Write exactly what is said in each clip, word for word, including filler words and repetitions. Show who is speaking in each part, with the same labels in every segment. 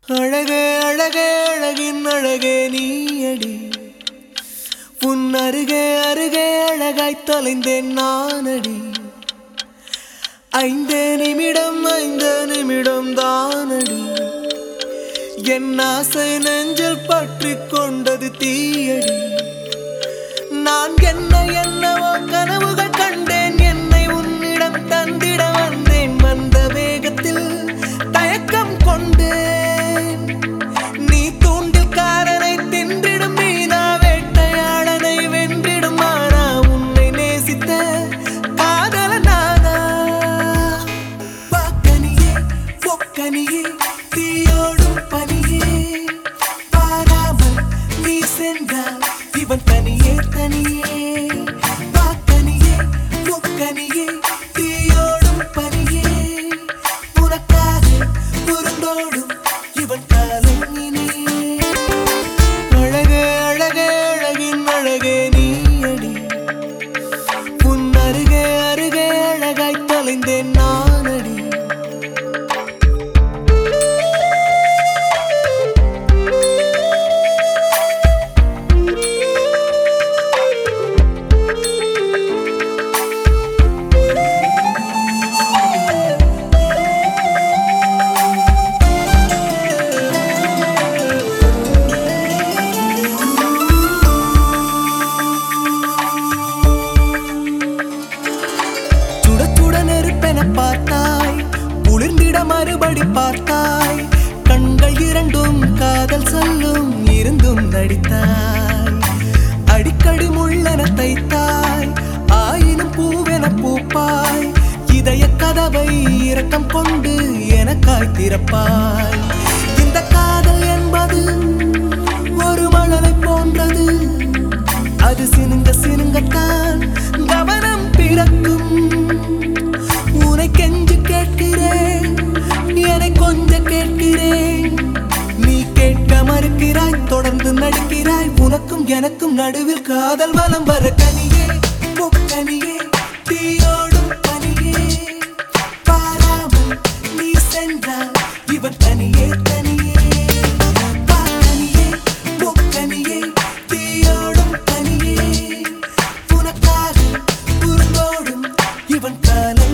Speaker 1: அழகே அழகே அழகின் அழகே நீயடி. உன் அருகே அருகே அழகாய் தொலைந்தேன் நானடி. ஐந்தே நிமிடம் ஐந்து நிமிடம் தானடி. என் ஆசை நெஞ்சில் பற்றி கொண்டது தீயடி. நான் என்ன என்னவோ கனவுகள் கண்டேன். என்னை உன்னிடம் தந்திட வந்தேன். வந்த வேகத்தில் தயக்கம் கொண்டேன். நீ தூண்டில் காரனை தின்றிடும் மீனா வேட்டையாளனை வென்றிடும் ஆனா உன்னை நேசித்த காதல நானா. பாக்கனியே பொக்கனியே தீயோடும் பனியே பாராமல் நீ சென்றால் இவன் தனியே தனியே. பாக்கனியே பொக்கனியே தீயோடும் பனியே உனக்காக உருண்டோடும் இவன் காலம் இனியே. அழகே அழகே அழகின் அழகே நீயடி. உன் அருகே அருகே அழகாய் தொலைந்தேன் நானடி. பார்த்தாய் குளிர்ந்திட மறுபடி பார்த்தாய். கண்கள் இரண்டும் காதல் சொல்லும் இருந்தும் நடித்தாய். அடிக்கடி முள்ளென தைத்தாய். ஆயினும் பூவென பூப்பாய். இதய கதவை இரக்கம் கொண்டு எனக்காய் திறப்பாய். இந்த காதல் என்பது ஒரு மழலை போன்றது. அது சினுங்க சினுங்கத்தான் கவனம் பிறக்கும். உன்னை கெஞ்சு கேட்கிறேன் என்னை கொஞ்சம் கேட்கிறேன். நீ கேட்க மறுக்கிறாய் தொடர்ந்து நடிக்கிறாய். உனக்கும் எனக்கும் நடுவில் காதல் வலம் வர கனியே முக்கனியே தீயோடும் பனியே பாராமல் நீ சென்றால் இவன் தனியே தனியே. பாக்கனியே முக்கனியே தீயோடும் பனியே உனக்காக உருண்டோடும் இவன் காலம்.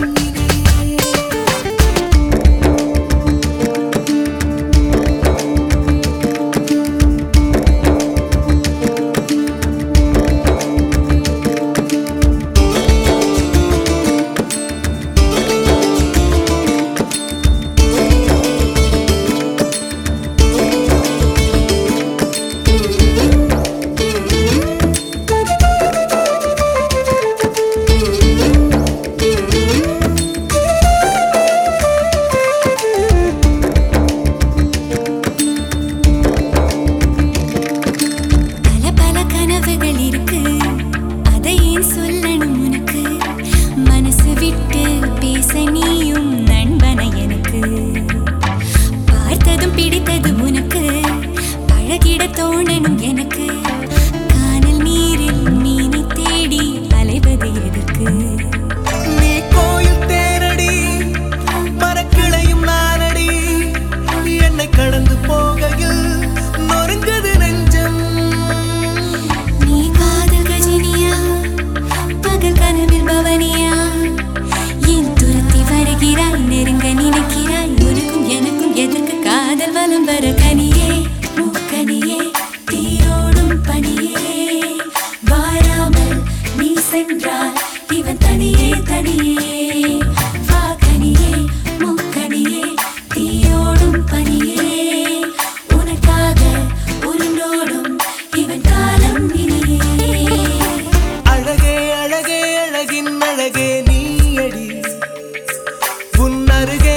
Speaker 1: தோணனும் எனக்கு கானல் நீரில் மீனை தேடி அலைவது எதற்கு? நீ கோயில் தேரடி மரக்கிளையும் நானடி. என்னை கடந்து போகையில் நொறுங்கது நெஞ்சம். நீ காதல் கஜினியா பகல் கனவில் பவனியா? என் துரத்தி வருகிறாய் நெருங்க நினைக்கிறாய். உனக்கும் எனக்கும் எதற்கு காதல் வலம் வர கனியே முக்கனியே தீயோடும் பனியே வாராமல் நீ சென்றால் இவன் தனியே தனியே. பாக்கனியே முக்கனியே தீயோடும் பனியே உனக்காக உருண்டோடும் இவன் காலம் இனியே. அழகே அழகே அழகின் அழகே நீயடி. உன் அருகே